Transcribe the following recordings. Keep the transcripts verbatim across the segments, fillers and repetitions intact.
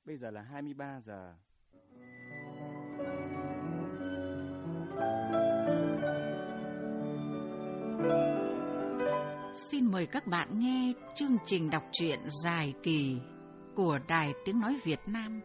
Bây giờ là hai mươi ba giờ. Xin mời các bạn nghe chương trình đọc truyện dài kỳ của Đài Tiếng Nói Việt Nam.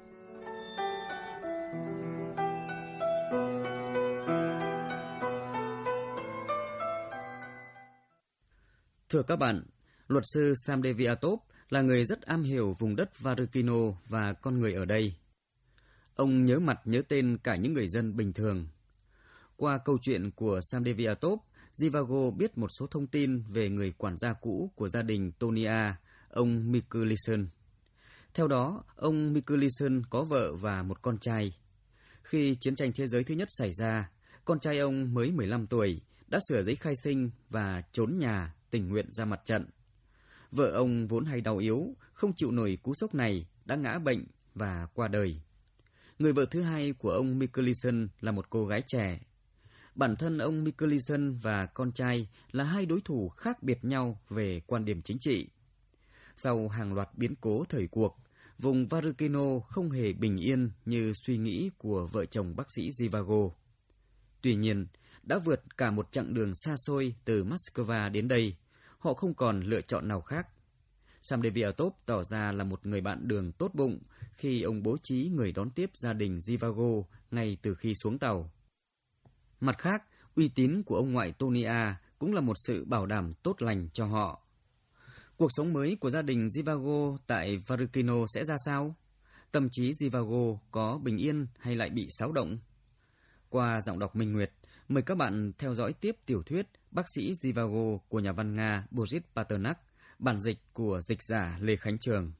Thưa các bạn, luật sư Sam Deviatov là người rất am hiểu vùng đất Varukino và con người ở đây. Ông nhớ mặt nhớ tên cả những người dân bình thường. Qua câu chuyện của Sam Deviatov, Zhivago biết một số thông tin về người quản gia cũ của gia đình Tonia, ông Mikulisson. Theo đó, ông Mikulisson có vợ và một con trai. Khi chiến tranh thế giới thứ nhất xảy ra, con trai ông mới mười lăm tuổi, đã sửa giấy khai sinh và trốn nhà tình nguyện ra mặt trận. Vợ ông vốn hay đau yếu, không chịu nổi cú sốc này, đã ngã bệnh và qua đời. Người vợ thứ hai của ông Mikulisson là một cô gái trẻ. Bản thân ông Mikulisson và con trai là hai đối thủ khác biệt nhau về quan điểm chính trị. Sau hàng loạt biến cố thời cuộc, vùng Varukino không hề bình yên như suy nghĩ của vợ chồng bác sĩ Zhivago. Tuy nhiên, đã vượt cả một chặng đường xa xôi từ Moscow đến đây, họ không còn lựa chọn nào khác. Sam Deviatov tỏ ra là một người bạn đường tốt bụng khi ông bố trí người đón tiếp gia đình Zhivago ngay từ khi xuống tàu. Mặt khác, uy tín của ông ngoại Tonia cũng là một sự bảo đảm tốt lành cho họ. Cuộc sống mới của gia đình Zhivago tại Varukino sẽ ra sao? Tâm trí Zhivago có bình yên hay lại bị xáo động? Qua giọng đọc Minh Nguyệt, mời các bạn theo dõi tiếp tiểu thuyết Bác sĩ Zhivago của nhà văn Nga Boris Pasternak, bản dịch của dịch giả Lê Khánh Trường.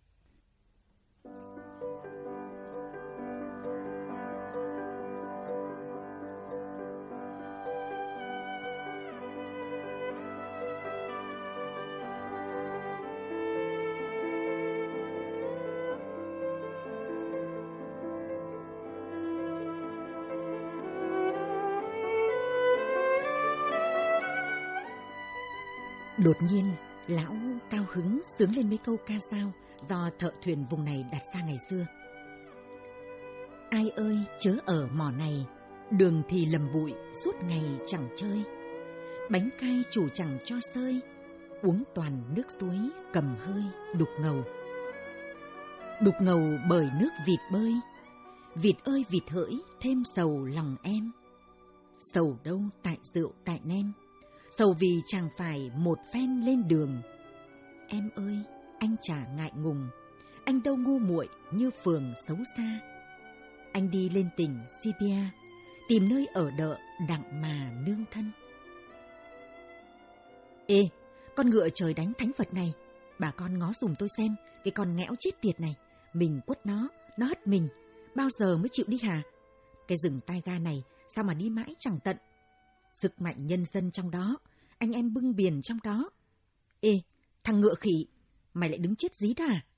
Đột nhiên, lão cao hứng sướng lên mấy câu ca dao do thợ thuyền vùng này đặt ra ngày xưa. Ai ơi chớ ở mỏ này, đường thì lầm bụi suốt ngày chẳng chơi. Bánh cay chủ chẳng cho sơi, uống toàn nước suối cầm hơi đục ngầu. Đục ngầu bởi nước vịt bơi, vịt ơi vịt hỡi thêm sầu lòng em. Sầu đâu tại rượu tại nem, sầu vì chẳng phải một phen lên đường. Em ơi, anh chả ngại ngùng, anh đâu ngu muội như phường xấu xa. Anh đi lên tỉnh Sibia, tìm nơi ở đợ đặng mà nương thân. Ê, con ngựa trời đánh thánh Phật này, bà con ngó dùm tôi xem, cái con nghẽo chết tiệt này, mình quất nó, nó hất mình, bao giờ mới chịu đi hả? Cái rừng tai ga này, sao mà đi mãi chẳng tận? Sức mạnh nhân dân trong đó, anh em bưng biển trong đó. Ê, thằng ngựa khỉ, mày lại đứng chết dí đó à?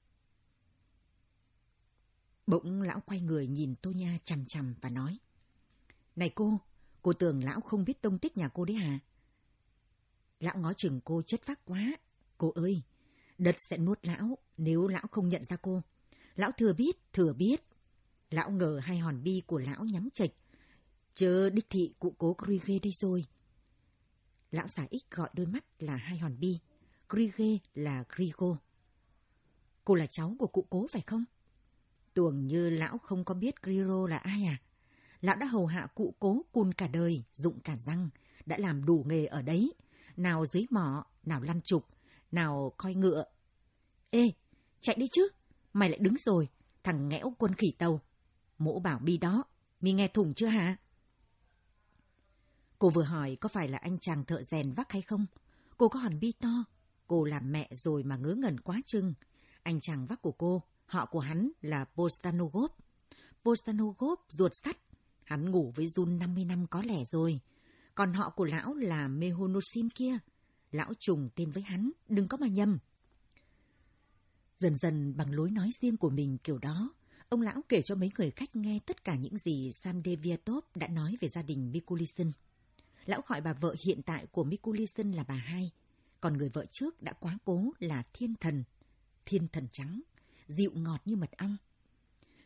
Bỗng lão quay người nhìn Tô Nha chằm chằm và nói: Này cô, cô tưởng lão không biết tông tích nhà cô đấy hả? Lão ngó chừng cô chất phác quá. Cô ơi, đất sẽ nuốt lão nếu lão không nhận ra cô. Lão thừa biết, thừa biết. Lão ngờ hai hòn bi của lão nhắm chệch, chớ đích thị cụ cố Grige đây rồi. Lão xà ích gọi đôi mắt là hai hòn bi, Grige là Grigo. Cô là cháu của cụ cố phải không? Tưởng như lão không có biết Grigo là ai à? Lão đã hầu hạ cụ cố cùn cả đời, dụng cả răng, đã làm đủ nghề ở đấy. Nào dưới mỏ, nào lăn trục, nào coi ngựa. Ê, chạy đi chứ, mày lại đứng rồi, thằng nghẽo quân khỉ tàu. Mỗ bảo bi đó, mi nghe thủng chưa hả? Cô vừa hỏi có phải là anh chàng thợ rèn vác hay không? Cô có hòn bi to, cô làm mẹ rồi mà ngớ ngẩn quá chừng. Anh chàng vác của cô, họ của hắn là Bostanogov. Bostanogov ruột sắt, hắn ngủ với Jun năm mươi năm có lẻ rồi. Còn họ của lão là Mehonosin kia. Lão trùng tên với hắn, đừng có mà nhầm. Dần dần bằng lối nói riêng của mình kiểu đó, ông lão kể cho mấy người khách nghe tất cả những gì Sam Deviatov đã nói về gia đình Mikulisson. Lão gọi bà vợ hiện tại của Mikulisson là bà hai, còn người vợ trước đã quá cố là thiên thần, thiên thần trắng, dịu ngọt như mật ong.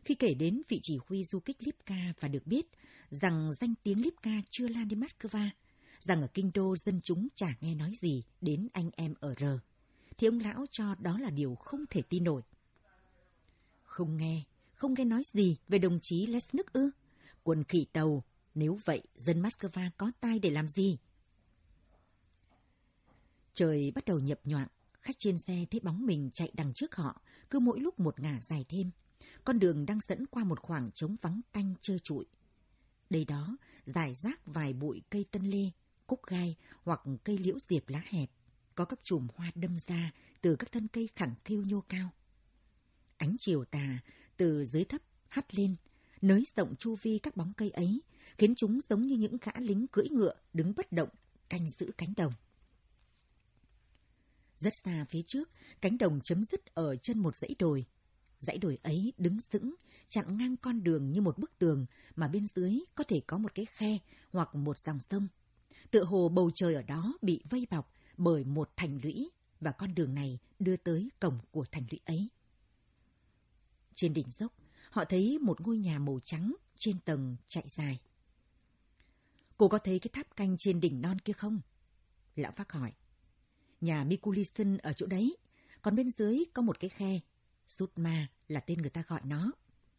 Khi kể đến vị chỉ huy du kích Lipka và được biết rằng danh tiếng Lipka chưa lan đến Moscow, rằng ở kinh đô dân chúng chả nghe nói gì đến anh em ở R, thì ông lão cho đó là điều không thể tin nổi. Không nghe, không nghe nói gì về đồng chí Lesniak ư? Quân khỉ tàu, nếu vậy dân Moscow có tai để làm gì? Trời bắt đầu nhập nhoạng, khách trên xe thấy bóng mình chạy đằng trước họ, cứ mỗi lúc một ngả dài thêm. Con đường đang dẫn qua một khoảng trống vắng tanh trơ trụi. Đây đó, rải rác vài bụi cây tân lê, cúc gai hoặc cây liễu diệp lá hẹp, có các chùm hoa đâm ra từ các thân cây khẳng khiu nhô cao. Ánh chiều tà từ dưới thấp hắt lên, nới rộng chu vi các bóng cây ấy, khiến chúng giống như những gã lính cưỡi ngựa đứng bất động, canh giữ cánh đồng. Rất xa phía trước, cánh đồng chấm dứt ở chân một dãy đồi. Dãy đồi ấy đứng sững, chặn ngang con đường như một bức tường mà bên dưới có thể có một cái khe hoặc một dòng sông. Tựa hồ bầu trời ở đó bị vây bọc bởi một thành lũy và con đường này đưa tới cổng của thành lũy ấy. Trên đỉnh dốc, họ thấy một ngôi nhà màu trắng trên tầng chạy dài. Cô có thấy cái tháp canh trên đỉnh non kia không? Lão Phác hỏi. Nhà Mikulisyn ở chỗ đấy, còn bên dưới có một cái khe. Sutma là tên người ta gọi nó.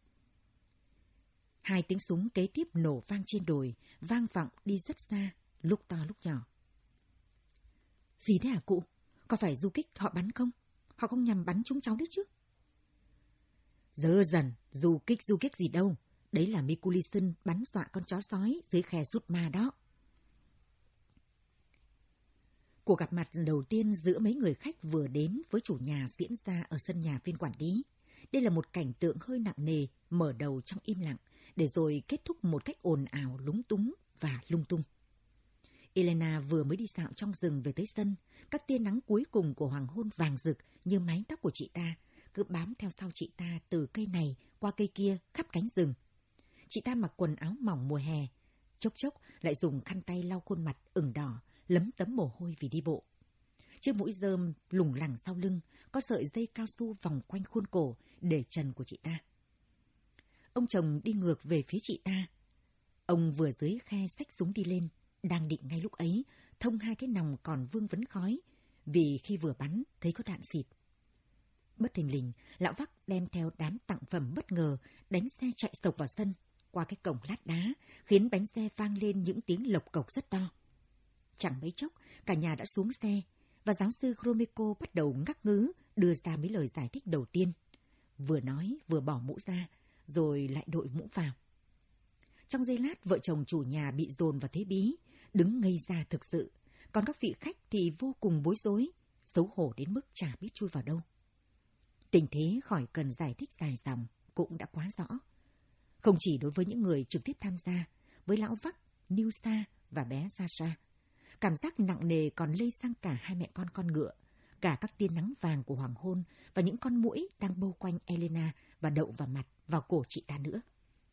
Hai tiếng súng kế tiếp nổ vang trên đồi, vang vọng đi rất xa, lúc to lúc nhỏ. Gì thế hả cụ? Có phải du kích họ bắn không? Họ không nhằm bắn chúng cháu đấy chứ? Dơ dần, du kích du kích gì đâu. Đấy là Mikulisyn bắn dọa con chó sói dưới khe Sutma đó. Cuộc gặp mặt đầu tiên giữa mấy người khách vừa đến với chủ nhà diễn ra ở sân nhà viên quản lý. Đây là một cảnh tượng hơi nặng nề, mở đầu trong im lặng, để rồi kết thúc một cách ồn ào, lúng túng và lung tung. Elena vừa mới đi dạo trong rừng về tới sân, các tia nắng cuối cùng của hoàng hôn vàng rực như mái tóc của chị ta, cứ bám theo sau chị ta từ cây này qua cây kia khắp cánh rừng. Chị ta mặc quần áo mỏng mùa hè, chốc chốc lại dùng khăn tay lau khuôn mặt ửng đỏ, lấm tấm mồ hôi vì đi bộ. Chiếc mũi rơm lủng lẳng sau lưng, có sợi dây cao su vòng quanh khuôn cổ để trần của chị ta. Ông chồng đi ngược về phía chị ta. Ông vừa dưới khe xách súng đi lên, đang định ngay lúc ấy thông hai cái nòng còn vương vấn khói, vì khi vừa bắn thấy có đạn xịt. Bất thình lình, lão Vắc đem theo đám tặng phẩm bất ngờ đánh xe chạy sộc vào sân qua cái cổng lát đá, khiến bánh xe vang lên những tiếng lộc cộc rất to. Chẳng mấy chốc, cả nhà đã xuống xe, và giáo sư Gromyko bắt đầu ngắc ngứ đưa ra mấy lời giải thích đầu tiên. Vừa nói vừa bỏ mũ ra, rồi lại đội mũ vào. Trong giây lát, vợ chồng chủ nhà bị dồn vào thế bí, đứng ngây ra thực sự. Còn các vị khách thì vô cùng bối rối, xấu hổ đến mức chả biết chui vào đâu. Tình thế khỏi cần giải thích dài dòng, cũng đã quá rõ. Không chỉ đối với những người trực tiếp tham gia, với lão Vắc, Nilsa và bé Sasha. Cảm giác nặng nề còn lây sang cả hai mẹ con con ngựa, cả các tia nắng vàng của hoàng hôn và những con muỗi đang bâu quanh Elena và đậu vào mặt, vào cổ chị ta nữa.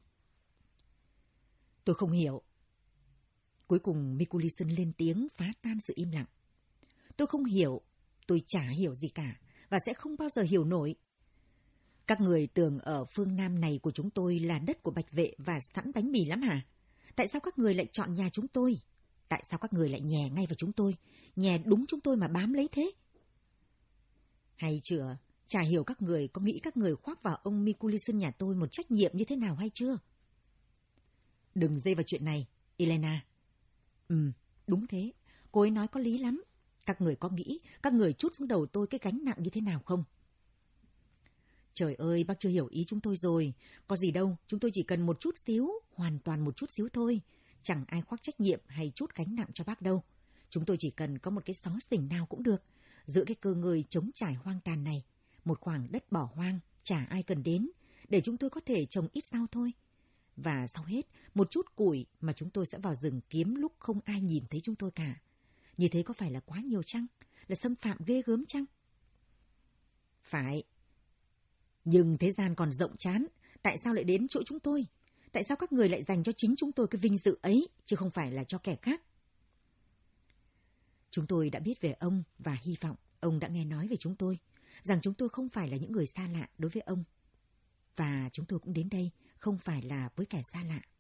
Tôi không hiểu. Cuối cùng Mikulisyn lên tiếng phá tan sự im lặng. Tôi không hiểu, tôi chả hiểu gì cả và sẽ không bao giờ hiểu nổi. Các người tưởng ở phương Nam này của chúng tôi là đất của bạch vệ và sẵn bánh mì lắm hả? Tại sao các người lại chọn nhà chúng tôi? Tại sao các người lại nhè ngay vào chúng tôi, nhè đúng chúng tôi mà bám lấy thế? Hay chưa, chả hiểu các người có nghĩ các người khoác vào ông Mikulisyn nhà tôi một trách nhiệm như thế nào hay chưa? Đừng dây vào chuyện này, Elena. Ừ, đúng thế, cô ấy nói có lý lắm. Các người có nghĩ các người trút xuống đầu tôi cái gánh nặng như thế nào không? Trời ơi, bác chưa hiểu ý chúng tôi rồi. Có gì đâu, chúng tôi chỉ cần một chút xíu, hoàn toàn một chút xíu thôi. Chẳng ai khoác trách nhiệm hay chút gánh nặng cho bác đâu. Chúng tôi chỉ cần có một cái xó xỉnh nào cũng được. Giữa cái cơ ngơi trống trải hoang tàn này, một khoảng đất bỏ hoang, chả ai cần đến, để chúng tôi có thể trồng ít rau thôi. Và sau hết, một chút củi mà chúng tôi sẽ vào rừng kiếm lúc không ai nhìn thấy chúng tôi cả. Như thế có phải là quá nhiều chăng? Là xâm phạm ghê gớm chăng? Phải. Nhưng thế gian còn rộng chán, tại sao lại đến chỗ chúng tôi? Tại sao các người lại dành cho chính chúng tôi cái vinh dự ấy, chứ không phải là cho kẻ khác? Chúng tôi đã biết về ông và hy vọng ông đã nghe nói về chúng tôi, rằng chúng tôi không phải là những người xa lạ đối với ông. và chúng tôi cũng đến đây không phải là với kẻ xa lạ.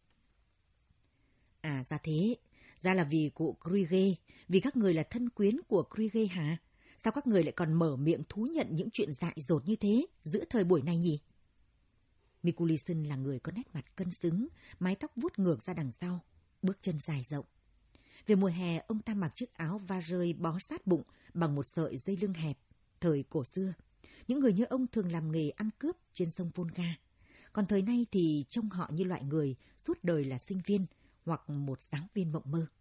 À ra thế, ra là vì cụ Kriege, vì các người là thân quyến của Kriege hả? Sao các người lại còn mở miệng thú nhận những chuyện dại dột như thế giữa thời buổi này nhỉ? Mikulisin là người có nét mặt cân xứng, mái tóc vuốt ngược ra đằng sau, bước chân dài rộng. Về mùa hè, ông ta mặc chiếc áo va rơi bó sát bụng bằng một sợi dây lưng hẹp. Thời cổ xưa, những người như ông thường làm nghề ăn cướp trên sông Volga. Còn thời nay thì trông họ như loại người suốt đời là sinh viên hoặc một giáo viên mộng mơ.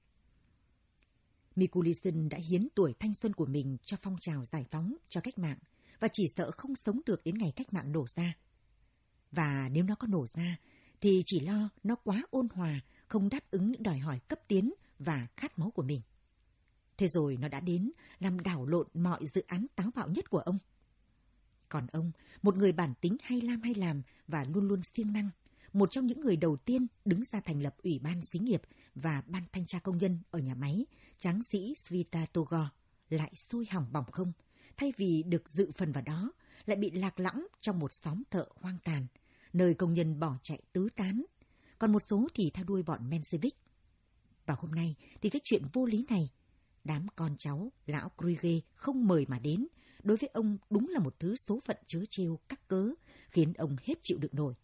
Mikulisin đã hiến tuổi thanh xuân của mình cho phong trào giải phóng, cho cách mạng, và chỉ sợ không sống được đến ngày cách mạng nổ ra. Và nếu nó có nổ ra, thì chỉ lo nó quá ôn hòa, không đáp ứng những đòi hỏi cấp tiến và khát máu của mình. Thế rồi nó đã đến, làm đảo lộn mọi dự án táo bạo nhất của ông. Còn ông, một người bản tính hay lam hay làm và luôn luôn siêng năng, một trong những người đầu tiên đứng ra thành lập Ủy ban Xí nghiệp và Ban Thanh tra Công nhân ở nhà máy, tráng sĩ Svitogor, lại sôi hỏng bỏng không, thay vì được dự phần vào đó, lại bị lạc lõng trong một xóm thợ hoang tàn, nơi công nhân bỏ chạy tứ tán, còn một số thì theo đuôi bọn Menshevik. Và hôm nay thì cái chuyện vô lý này, đám con cháu lão Kriege không mời mà đến, đối với ông đúng là một thứ số phận trớ trêu cắc cớ, khiến ông hết chịu đựng nổi.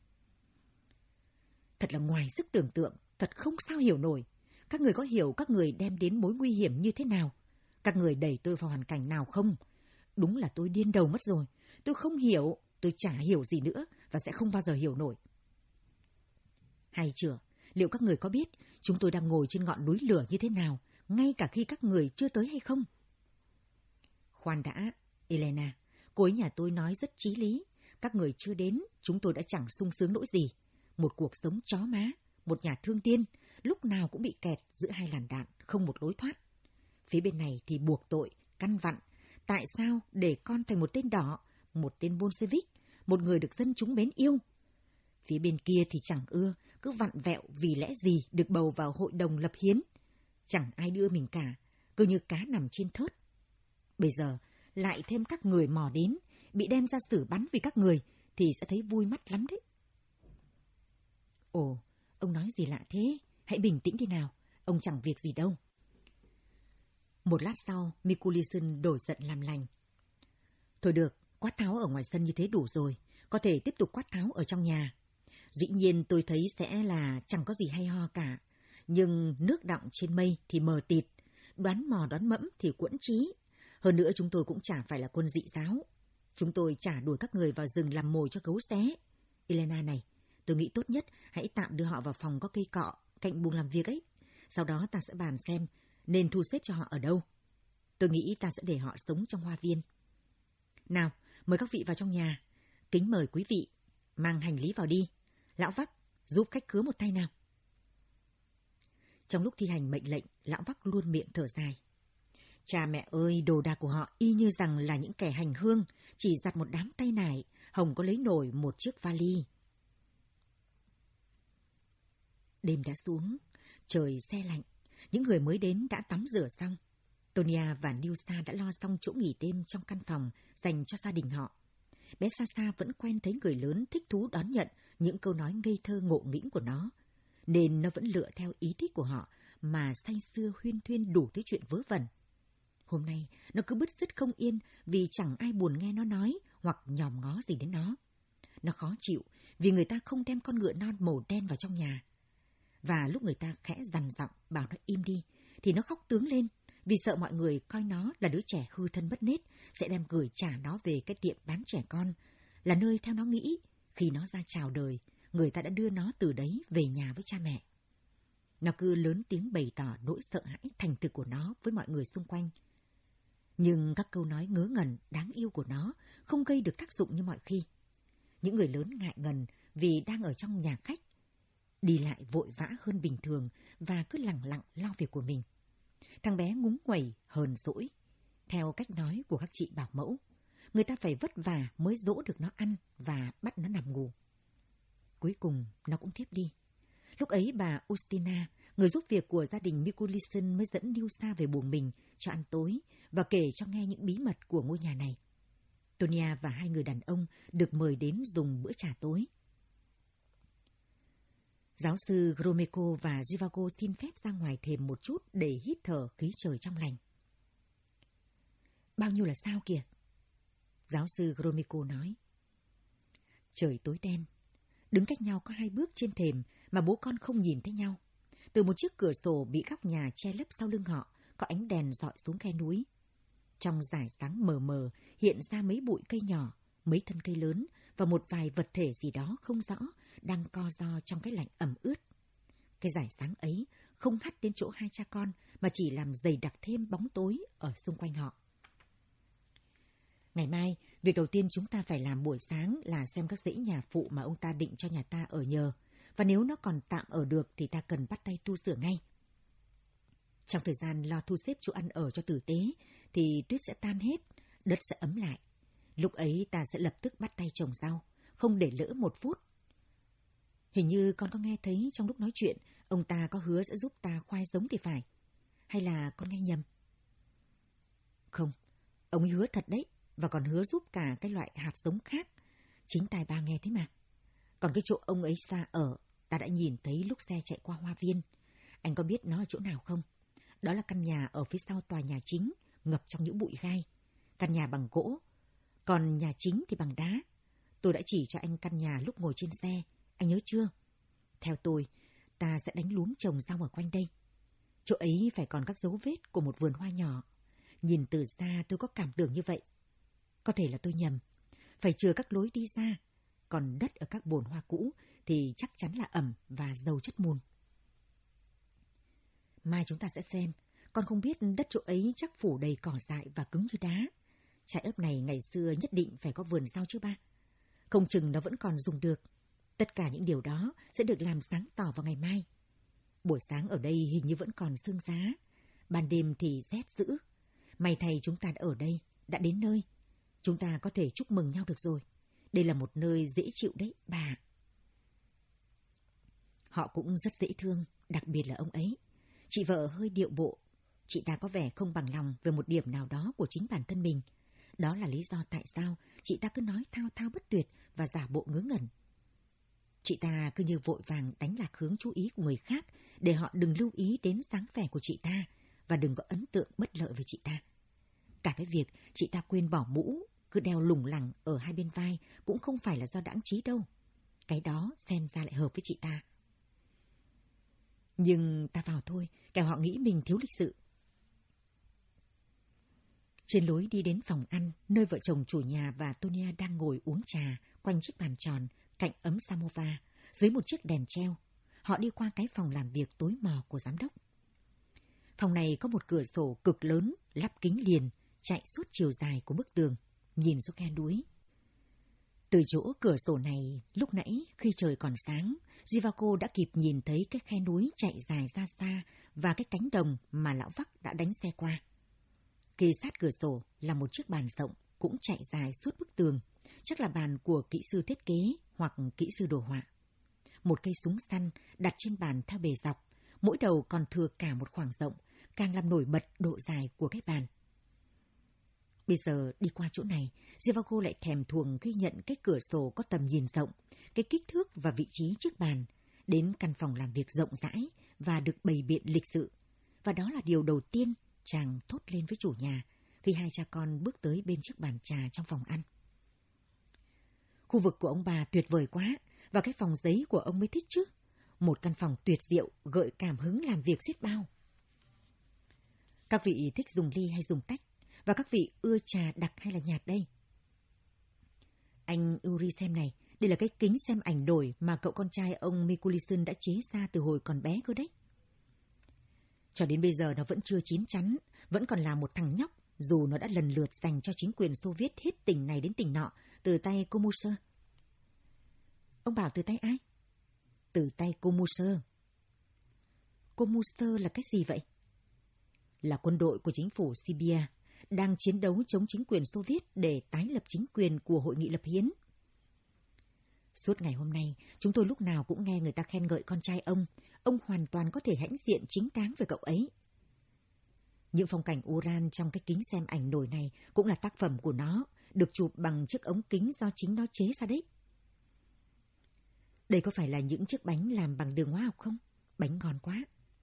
Thật là ngoài sức tưởng tượng, thật không sao hiểu nổi. Các người có hiểu các người đem đến mối nguy hiểm như thế nào? Các người đẩy tôi vào hoàn cảnh nào không? Đúng là tôi điên đầu mất rồi. Tôi không hiểu, tôi chả hiểu gì nữa và sẽ không bao giờ hiểu nổi. Hay chưa, liệu các người có biết chúng tôi đang ngồi trên ngọn núi lửa như thế nào, ngay cả khi các người chưa tới hay không? Khoan đã, Elena, cô ấy nhà tôi nói rất chí lý. Các người chưa đến, chúng tôi đã chẳng sung sướng nỗi gì. Một cuộc sống chó má, một nhà thương tiên, lúc nào cũng bị kẹt giữa hai làn đạn, không một lối thoát. Phía bên này thì buộc tội, căn vặn. Tại sao để con thành một tên đỏ, một tên Bolshevik, một người được dân chúng mến yêu? Phía bên kia thì chẳng ưa, cứ vặn vẹo vì lẽ gì được bầu vào hội đồng lập hiến. Chẳng ai đưa mình cả, cứ như cá nằm trên thớt. Bây giờ lại thêm các người mò đến, bị đem ra xử bắn vì các người, thì sẽ thấy vui mắt lắm đấy. Ồ, ông nói gì lạ thế? Hãy bình tĩnh đi nào, ông chẳng việc gì đâu. Một lát sau, Mikulisin đổi giận làm lành. Thôi được, quát tháo ở ngoài sân như thế đủ rồi, có thể tiếp tục quát tháo ở trong nhà. Dĩ nhiên tôi thấy sẽ là chẳng có gì hay ho cả, nhưng nước đọng trên mây thì mờ tịt, đoán mò đoán mẫm thì quẫn trí. Hơn nữa chúng tôi cũng chả phải là quân dị giáo. Chúng tôi chả đuổi các người vào rừng làm mồi cho gấu xé. Elena này, tôi nghĩ tốt nhất hãy tạm đưa họ vào phòng có cây cọ, cạnh buồng làm việc ấy. Sau đó ta sẽ bàn xem nên thu xếp cho họ ở đâu. Tôi nghĩ ta sẽ để họ sống trong hoa viên. Nào, mời các vị vào trong nhà. Kính mời quý vị, mang hành lý vào đi. Lão Vắc, giúp khách khứa một tay nào. Trong lúc thi hành mệnh lệnh, Lão Vắc luôn miệng thở dài. Cha mẹ ơi, đồ đạc của họ y như rằng là những kẻ hành hương, chỉ giặt một đám tay nải, hồng có lấy nổi một chiếc vali. Đêm đã xuống, trời se lạnh, những người mới đến đã tắm rửa xong. Tonia và Nyusa đã lo xong chỗ nghỉ đêm trong căn phòng dành cho gia đình họ. Bé Sasa vẫn quen thấy người lớn thích thú đón nhận những câu nói ngây thơ ngộ nghĩnh của nó, nên nó vẫn lựa theo ý thích của họ mà say sưa huyên thuyên đủ thứ chuyện vớ vẩn. Hôm nay, nó cứ bứt rứt không yên vì chẳng ai buồn nghe nó nói hoặc nhòm ngó gì đến nó. Nó khó chịu vì người ta không đem con ngựa non màu đen vào trong nhà. Và lúc người ta khẽ dằn giọng bảo nó im đi, thì nó khóc tướng lên vì sợ mọi người coi nó là đứa trẻ hư thân mất nết, sẽ đem gửi trả nó về cái tiệm bán trẻ con, là nơi theo nó nghĩ, khi nó ra chào đời, người ta đã đưa nó từ đấy về nhà với cha mẹ. Nó cứ lớn tiếng bày tỏ nỗi sợ hãi thành thực của nó với mọi người xung quanh. Nhưng các câu nói ngớ ngẩn, đáng yêu của nó không gây được tác dụng như mọi khi. Những người lớn ngại ngần vì đang ở trong nhà khách, đi lại vội vã hơn bình thường và cứ lẳng lặng lo việc của mình. Thằng bé ngúng nguẩy, hờn dỗi. Theo cách nói của các chị bảo mẫu, người ta phải vất vả mới dỗ được nó ăn và bắt nó nằm ngủ. Cuối cùng nó cũng thiếp đi. Lúc ấy bà Ustina, người giúp việc của gia đình Mikulisin, mới dẫn Nyusa về buồng mình cho ăn tối và kể cho nghe những bí mật của ngôi nhà này. Tonia và hai người đàn ông được mời đến dùng bữa trà tối. Giáo sư Gromeko và Zhivago xin phép ra ngoài thềm một chút để hít thở khí trời trong lành. Bao nhiêu là sao kìa? Giáo sư Gromeko nói. Trời tối đen, đứng cách nhau có hai bước trên thềm mà bố con không nhìn thấy nhau. Từ một chiếc cửa sổ bị góc nhà che lấp sau lưng họ, có ánh đèn rọi xuống khe núi. Trong dải sáng mờ mờ hiện ra mấy bụi cây nhỏ, mấy thân cây lớn và một vài vật thể gì đó không rõ đang co ro trong cái lạnh ẩm ướt. Cái dải sáng ấy không hắt đến chỗ hai cha con mà chỉ làm dày đặc thêm bóng tối ở xung quanh họ. Ngày mai, việc đầu tiên chúng ta phải làm buổi sáng là xem các dãy nhà phụ mà ông ta định cho nhà ta ở nhờ. Và nếu nó còn tạm ở được thì ta cần bắt tay tu sửa ngay. Trong thời gian lo thu xếp chỗ ăn ở cho tử tế thì tuyết sẽ tan hết, đất sẽ ấm lại. Lúc ấy ta sẽ lập tức bắt tay trồng rau, không để lỡ một phút. Hình như con có nghe thấy trong lúc nói chuyện, ông ta có hứa sẽ giúp ta khoai giống thì phải. Hay là con nghe nhầm? Không, ông ấy hứa thật đấy, và còn hứa giúp cả cái loại hạt giống khác. Chính tai ba nghe thế mà. Còn cái chỗ ông ấy ra ở, ta đã nhìn thấy lúc xe chạy qua hoa viên. Anh có biết nó ở chỗ nào không? Đó là căn nhà ở phía sau tòa nhà chính, ngập trong những bụi gai. Căn nhà bằng gỗ, còn nhà chính thì bằng đá. Tôi đã chỉ cho anh căn nhà lúc ngồi trên xe, anh nhớ chưa? Theo tôi, ta sẽ đánh luống trồng rau ở quanh đây. Chỗ ấy phải còn các dấu vết của một vườn hoa nhỏ. Nhìn từ xa tôi có cảm tưởng như vậy. Có thể là tôi nhầm. Phải chừa các lối đi ra. Còn đất ở các bồn hoa cũ thì chắc chắn là ẩm và giàu chất mùn. Mai chúng ta sẽ xem. Con không biết đất chỗ ấy chắc phủ đầy cỏ dại và cứng như đá. Trái ớt này ngày xưa nhất định phải có vườn sau chứ ba. Không chừng nó vẫn còn dùng được. Tất cả những điều đó sẽ được làm sáng tỏ vào ngày mai. Buổi sáng ở đây hình như vẫn còn sương giá. Ban đêm thì rét dữ. May thay chúng ta đã ở đây, đã đến nơi. Chúng ta có thể chúc mừng nhau được rồi. Đây là một nơi dễ chịu đấy, bà. Họ cũng rất dễ thương, đặc biệt là ông ấy. Chị vợ hơi điệu bộ. Chị ta có vẻ không bằng lòng về một điểm nào đó của chính bản thân mình. Đó là lý do tại sao chị ta cứ nói thao thao bất tuyệt và giả bộ ngớ ngẩn. Chị ta cứ như vội vàng đánh lạc hướng chú ý của người khác để họ đừng lưu ý đến dáng vẻ của chị ta và đừng có ấn tượng bất lợi với chị ta. Cả cái việc chị ta quên bỏ mũ, cứ đeo lủng lẳng ở hai bên vai cũng không phải là do đãng trí đâu. Cái đó xem ra lại hợp với chị ta. Nhưng ta vào thôi, kẻo họ nghĩ mình thiếu lịch sự. Trên lối đi đến phòng ăn, nơi vợ chồng chủ nhà và Tonia đang ngồi uống trà quanh chiếc bàn tròn cạnh ấm samovar dưới một chiếc đèn treo, họ đi qua cái phòng làm việc tối mò của giám đốc. Phòng này có một cửa sổ cực lớn, lắp kính liền, chạy suốt chiều dài của bức tường, nhìn xuống khe núi. Từ chỗ cửa sổ này, lúc nãy khi trời còn sáng, Zhivago đã kịp nhìn thấy cái khe núi chạy dài ra xa và cái cánh đồng mà lão Vắc đã đánh xe qua. Kề sát cửa sổ là một chiếc bàn rộng cũng chạy dài suốt bức tường, chắc là bàn của kỹ sư thiết kế hoặc kỹ sư đồ họa. Một cây súng săn đặt trên bàn theo bề dọc, mỗi đầu còn thừa cả một khoảng rộng, càng làm nổi bật độ dài của cái bàn. Bây giờ đi qua chỗ này, Zhivago lại thèm thuồng ghi nhận cái cửa sổ có tầm nhìn rộng, cái kích thước và vị trí chiếc bàn, đến căn phòng làm việc rộng rãi và được bày biện lịch sự. Và đó là điều đầu tiên chàng thốt lên với chủ nhà khi hai cha con bước tới bên chiếc bàn trà trong phòng ăn. Khu vực của ông bà tuyệt vời quá, và cái phòng giấy của ông mới thích chứ. Một căn phòng tuyệt diệu, gợi cảm hứng làm việc xiết bao. Các vị thích dùng ly hay dùng tách? Và các vị ưa trà đặc hay là nhạt đây? Anh Uri xem này, đây là cái kính xem ảnh đổi mà cậu con trai ông Mikulisin đã chế ra từ hồi còn bé cơ đấy. Cho đến bây giờ nó vẫn chưa chín chắn, vẫn còn là một thằng nhóc, dù nó đã lần lượt dành cho chính quyền Xô Viết hết tỉnh này đến tỉnh nọ, từ tay Komuser. Ông bảo từ tay ai? Từ tay Komuser. Komuser là cái gì vậy? Là quân đội của chính phủ Sibia, đang chiến đấu chống chính quyền Xô Viết để tái lập chính quyền của Hội nghị lập hiến. Suốt ngày hôm nay, chúng tôi lúc nào cũng nghe người ta khen ngợi con trai ông. Ông hoàn toàn có thể hãnh diện chính đáng về cậu ấy. Những phong cảnh Uran trong cái kính xem ảnh nổi này cũng là tác phẩm của nó, được chụp bằng chiếc ống kính do chính nó chế ra đấy. Đây có phải là những chiếc bánh làm bằng đường hóa học không? Bánh ngon quá.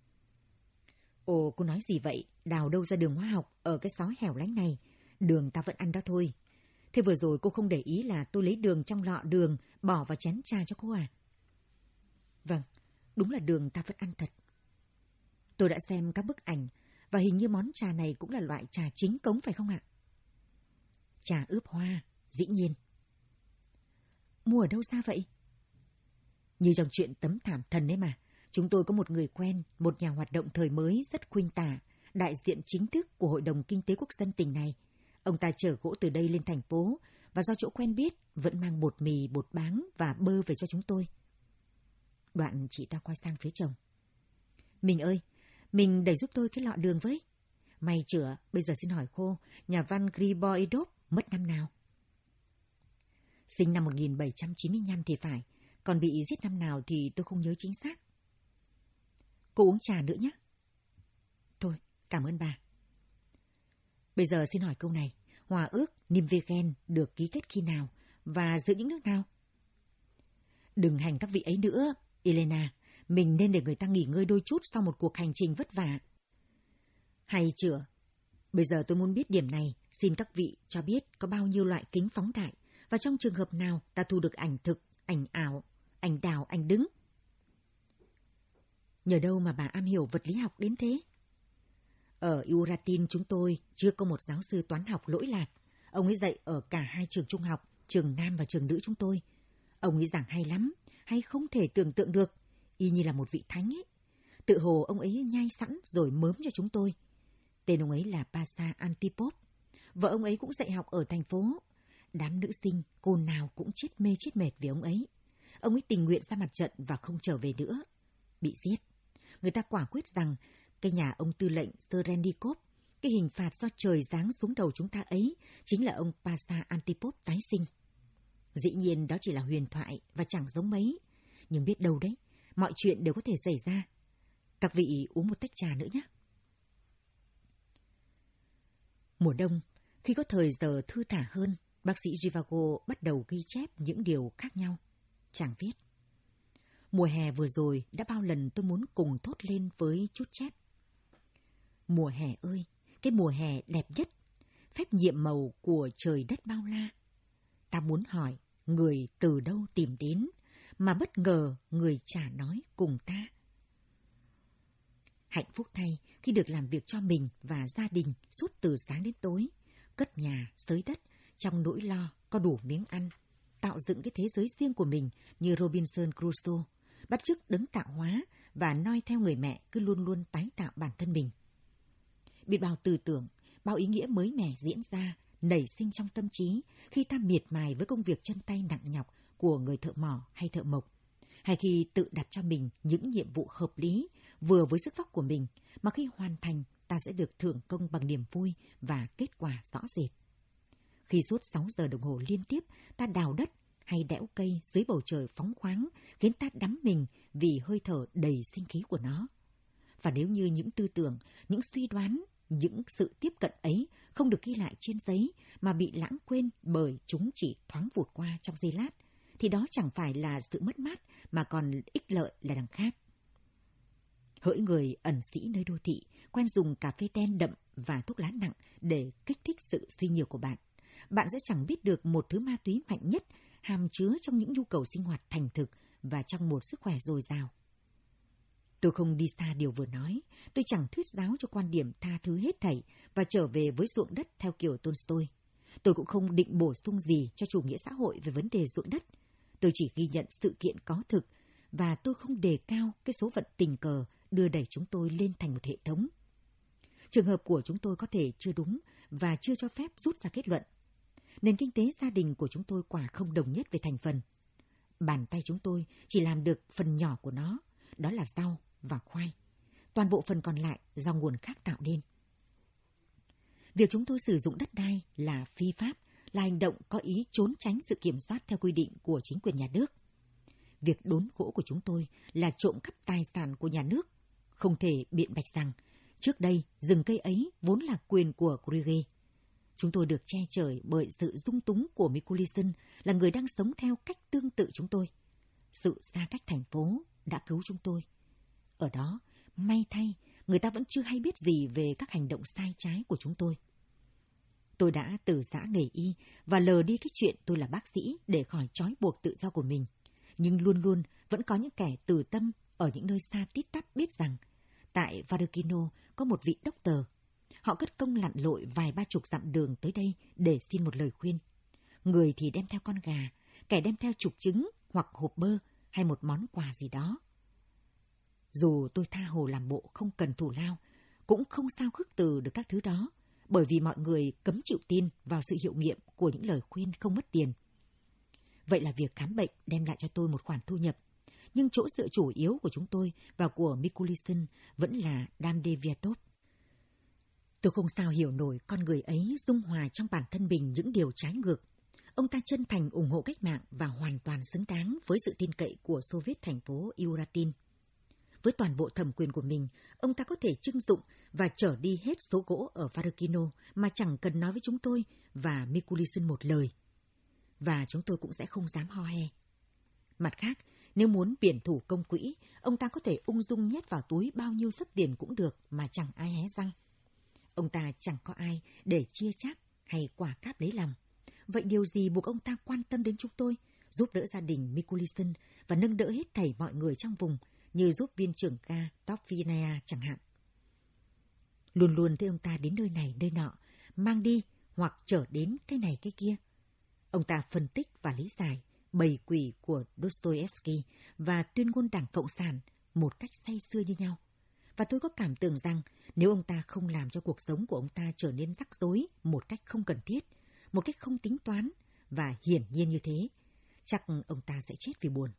Ồ, cô nói gì vậy? Đào đâu ra đường hóa học ở cái xó hẻo lánh này. Đường ta vẫn ăn đó thôi. Thế vừa rồi cô không để ý là tôi lấy đường trong lọ đường bỏ vào chén trà cho cô à? Vâng, đúng là đường ta vẫn ăn thật. Tôi đã xem các bức ảnh và hình như món trà này cũng là loại trà chính cống phải không ạ? Trà ướp hoa, dĩ nhiên. Mua ở đâu ra vậy? Như trong chuyện Tấm Thảm Thần ấy mà. Chúng tôi có một người quen, một nhà hoạt động thời mới rất khuynh tả, đại diện chính thức của Hội đồng Kinh tế Quốc dân tỉnh này. Ông ta chở gỗ từ đây lên thành phố và do chỗ quen biết vẫn mang bột mì, bột báng và bơ về cho chúng tôi. Đoạn chị ta quay sang phía chồng. Mình ơi, mình đẩy giúp tôi cái lọ đường với. May chữa, bây giờ xin hỏi cô, nhà văn Griboidov mất năm nào? Sinh năm một nghìn bảy trăm chín mươi lăm thì phải, còn bị giết năm nào thì tôi không nhớ chính xác. Cô uống trà nữa nhé. Thôi, cảm ơn bà. Bây giờ xin hỏi câu này, Hòa ước Nijmegen được ký kết khi nào và giữa những nước nào? Đừng hành các vị ấy nữa, Elena. Mình nên để người ta nghỉ ngơi đôi chút sau một cuộc hành trình vất vả. Hay chữa. Bây giờ tôi muốn biết điểm này, xin các vị cho biết có bao nhiêu loại kính phóng đại và trong trường hợp nào ta thu được ảnh thực, ảnh ảo, ảnh đào, ảnh đứng. Nhờ đâu mà bà am hiểu vật lý học đến thế? Ở Uratin chúng tôi chưa có một giáo sư toán học lỗi lạc. Ông ấy dạy ở cả hai trường trung học, trường nam và trường nữ chúng tôi. Ông ấy giảng hay lắm, hay không thể tưởng tượng được, y như là một vị thánh ấy. Tự hồ ông ấy nhai sẵn rồi mớm cho chúng tôi. Tên ông ấy là Pasha Antipov. Vợ ông ấy cũng dạy học ở thành phố. Đám nữ sinh, cô nào cũng chết mê chết mệt vì ông ấy. Ông ấy tình nguyện ra mặt trận và không trở về nữa. Bị giết. Người ta quả quyết rằng cái nhà ông tư lệnh Serendikov, cái hình phạt do trời giáng xuống đầu chúng ta ấy, chính là ông Pasha Antipov tái sinh. Dĩ nhiên đó chỉ là huyền thoại và chẳng giống mấy. Nhưng biết đâu đấy, mọi chuyện đều có thể xảy ra. Các vị uống một tách trà nữa nhé. Mùa đông, khi có thời giờ thư thả hơn, bác sĩ Zhivago bắt đầu ghi chép những điều khác nhau. Chàng viết. Mùa hè vừa rồi đã bao lần tôi muốn cùng thốt lên với chút chép. Mùa hè ơi, cái mùa hè đẹp nhất, phép nhiệm màu của trời đất bao la. Ta muốn hỏi, người từ đâu tìm đến, mà bất ngờ người chả nói cùng ta. Hạnh phúc thay khi được làm việc cho mình và gia đình suốt từ sáng đến tối, cất nhà, xới đất, trong nỗi lo có đủ miếng ăn, tạo dựng cái thế giới riêng của mình như Robinson Crusoe, bắt chước đấng tạo hóa và noi theo người mẹ cứ luôn luôn tái tạo bản thân mình. Biết bao tư tưởng, bao ý nghĩa mới mẻ diễn ra, nảy sinh trong tâm trí khi ta miệt mài với công việc chân tay nặng nhọc của người thợ mỏ hay thợ mộc, hay khi tự đặt cho mình những nhiệm vụ hợp lý vừa với sức vóc của mình mà khi hoàn thành ta sẽ được thưởng công bằng niềm vui và kết quả rõ rệt. Khi suốt sáu giờ đồng hồ liên tiếp ta đào đất hay đẽo cây dưới bầu trời phóng khoáng khiến ta đắm mình vì hơi thở đầy sinh khí của nó. Và nếu như những tư tưởng, những suy đoán, những sự tiếp cận ấy không được ghi lại trên giấy mà bị lãng quên bởi chúng chỉ thoáng vụt qua trong giây lát, thì đó chẳng phải là sự mất mát mà còn ích lợi là đằng khác. Hỡi người ẩn sĩ nơi đô thị, quen dùng cà phê đen đậm và thuốc lá nặng để kích thích sự suy nhiều của bạn, bạn sẽ chẳng biết được một thứ ma túy mạnh nhất hàm chứa trong những nhu cầu sinh hoạt thành thực và trong một sức khỏe dồi dào. Tôi không đi xa điều vừa nói, tôi chẳng thuyết giáo cho quan điểm tha thứ hết thảy và trở về với ruộng đất theo kiểu Tolstoy. Tôi cũng không định bổ sung gì cho chủ nghĩa xã hội về vấn đề ruộng đất. Tôi chỉ ghi nhận sự kiện có thực và tôi không đề cao cái số phận tình cờ đưa đẩy chúng tôi lên thành một hệ thống. Trường hợp của chúng tôi có thể chưa đúng và chưa cho phép rút ra kết luận. Nền kinh tế gia đình của chúng tôi quả không đồng nhất về thành phần. Bàn tay chúng tôi chỉ làm được phần nhỏ của nó, đó là rau và khoai. Toàn bộ phần còn lại do nguồn khác tạo nên. Việc chúng tôi sử dụng đất đai là phi pháp, là hành động có ý trốn tránh sự kiểm soát theo quy định của chính quyền nhà nước. Việc đốn gỗ của chúng tôi là trộm cắp tài sản của nhà nước. Không thể biện bạch rằng, trước đây rừng cây ấy vốn là quyền của Krüger. Chúng tôi được che chở bởi sự dung túng của Mikulisson, là người đang sống theo cách tương tự chúng tôi. sự xa cách thành phố đã cứu chúng tôi. Ở đó, may thay, người ta vẫn chưa hay biết gì về các hành động sai trái của chúng tôi. Tôi đã từ giã nghề y và lờ đi cái chuyện tôi là bác sĩ để khỏi trói buộc tự do của mình. Nhưng luôn luôn vẫn có những kẻ từ tâm ở những nơi xa tít tắp biết rằng tại Varukino có một vị đốc tờ. Họ cất công lặn lội vài ba chục dặm đường tới đây để xin một lời khuyên. Người thì đem theo con gà, kẻ đem theo chục trứng hoặc hộp bơ hay một món quà gì đó. Dù tôi tha hồ làm bộ không cần thù lao, cũng không sao khước từ được các thứ đó, bởi vì mọi người cấm chịu tin vào sự hiệu nghiệm của những lời khuyên không mất tiền. Vậy là việc khám bệnh đem lại cho tôi một khoản thu nhập, nhưng chỗ dựa chủ yếu của chúng tôi và của Mikulisin vẫn là Damdeviatov. Tôi không sao hiểu nổi con người ấy dung hòa trong bản thân mình những điều trái ngược. Ông ta chân thành ủng hộ cách mạng và hoàn toàn xứng đáng với sự tin cậy của Xô Viết thành phố Uratin. Với toàn bộ thẩm quyền của mình, ông ta có thể trưng dụng và trở đi hết số gỗ ở Varukino mà chẳng cần nói với chúng tôi và Mikulisin một lời. Và chúng tôi cũng sẽ không dám ho he. Mặt khác, nếu muốn biển thủ công quỹ, ông ta có thể ung dung nhét vào túi bao nhiêu sấp tiền cũng được mà chẳng ai hé răng. Ông ta chẳng có ai để chia chác hay quả cáp lấy lòng. Vậy điều gì buộc ông ta quan tâm đến chúng tôi, giúp đỡ gia đình Mikulisin và nâng đỡ hết thảy mọi người trong vùng, như giúp viên trưởng ga Topvinaya chẳng hạn. Luôn luôn thấy ông ta đến nơi này nơi nọ, mang đi hoặc trở đến cái này cái kia. Ông ta phân tích và lý giải bầy quỷ của Dostoevsky và tuyên ngôn Đảng Cộng sản một cách say sưa như nhau. Và tôi có cảm tưởng rằng nếu ông ta không làm cho cuộc sống của ông ta trở nên rắc rối một cách không cần thiết, một cách không tính toán và hiển nhiên như thế, chắc ông ta sẽ chết vì buồn.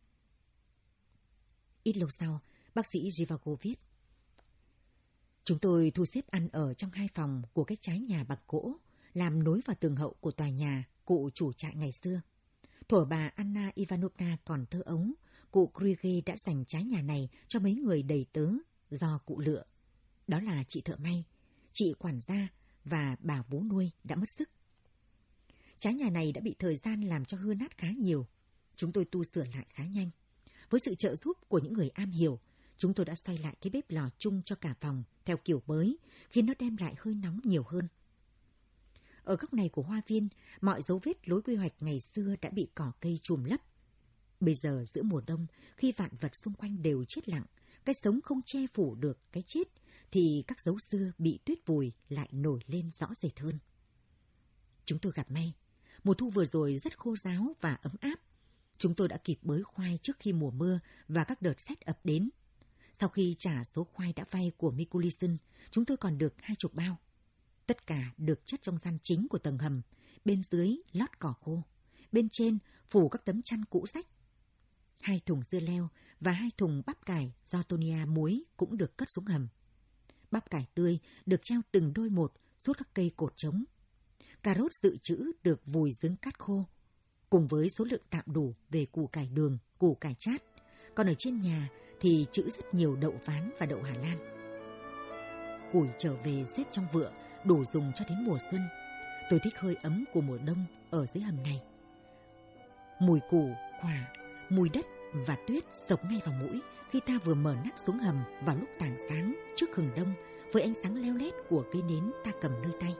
Ít lâu sau, bác sĩ Zhivago viết: Chúng tôi thu xếp ăn ở trong hai phòng của cái trái nhà bằng gỗ, làm nối vào tường hậu của tòa nhà cụ chủ trại ngày xưa. Thuở bà Anna Ivanovna còn thơ ấu, cụ Krige đã dành trái nhà này cho mấy người đầy tớ do cụ lựa. Đó là chị thợ may, chị quản gia và bà bố nuôi đã mất sức. Trái nhà này đã bị thời gian làm cho hư nát khá nhiều. Chúng tôi tu sửa lại khá nhanh. Với sự trợ giúp của những người am hiểu, chúng tôi đã xoay lại cái bếp lò chung cho cả phòng theo kiểu mới, khiến nó đem lại hơi nóng nhiều hơn. Ở góc này của hoa viên, mọi dấu vết lối quy hoạch ngày xưa đã bị cỏ cây trùm lấp. Bây giờ giữa mùa đông, khi vạn vật xung quanh đều chết lặng, cái sống không che phủ được cái chết, thì các dấu xưa bị tuyết vùi lại nổi lên rõ rệt hơn. Chúng tôi gặp may. Mùa thu vừa rồi rất khô ráo và ấm áp. Chúng tôi đã kịp bới khoai trước khi mùa mưa và các đợt sét ập đến. Sau khi trả số khoai đã vay của Mikulisin, chúng tôi còn được hai chục bao. Tất cả được chất trong gian chính của tầng hầm, bên dưới lót cỏ khô, bên trên phủ các tấm chăn cũ rách. Hai thùng dưa leo và hai thùng bắp cải do Tonia muối cũng được cất xuống hầm. Bắp cải tươi được treo từng đôi một suốt các cây cột trống. Cà rốt dự trữ được vùi dưới cát khô, cùng với số lượng tạm đủ về củ cải đường, củ cải chát. Còn ở trên nhà thì trữ rất nhiều đậu ván và đậu Hà Lan. Củi trở về xếp trong vựa, đủ dùng cho đến mùa xuân. Tôi thích hơi ấm của mùa đông ở dưới hầm này. Mùi củ, quả, mùi đất và tuyết sộc ngay vào mũi khi ta vừa mở nắp xuống hầm vào lúc tảng sáng trước hừng đông với ánh sáng leo lét của cây nến ta cầm nơi tay.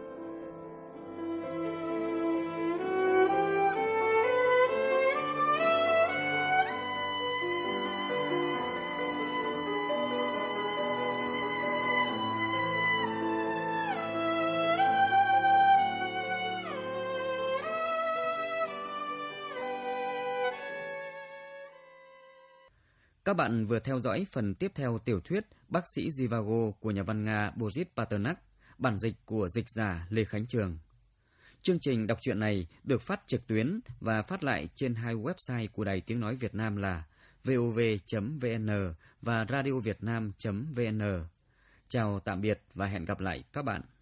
Các bạn vừa theo dõi phần tiếp theo tiểu thuyết Bác sĩ Zhivago của nhà văn Nga Boris Pasternak, bản dịch của dịch giả Lê Khánh Trường. Chương trình đọc truyện này được phát trực tuyến và phát lại trên hai website của Đài Tiếng Nói Việt Nam là vov chấm vn và radiovietnam chấm vn. Chào tạm biệt và hẹn gặp lại các bạn.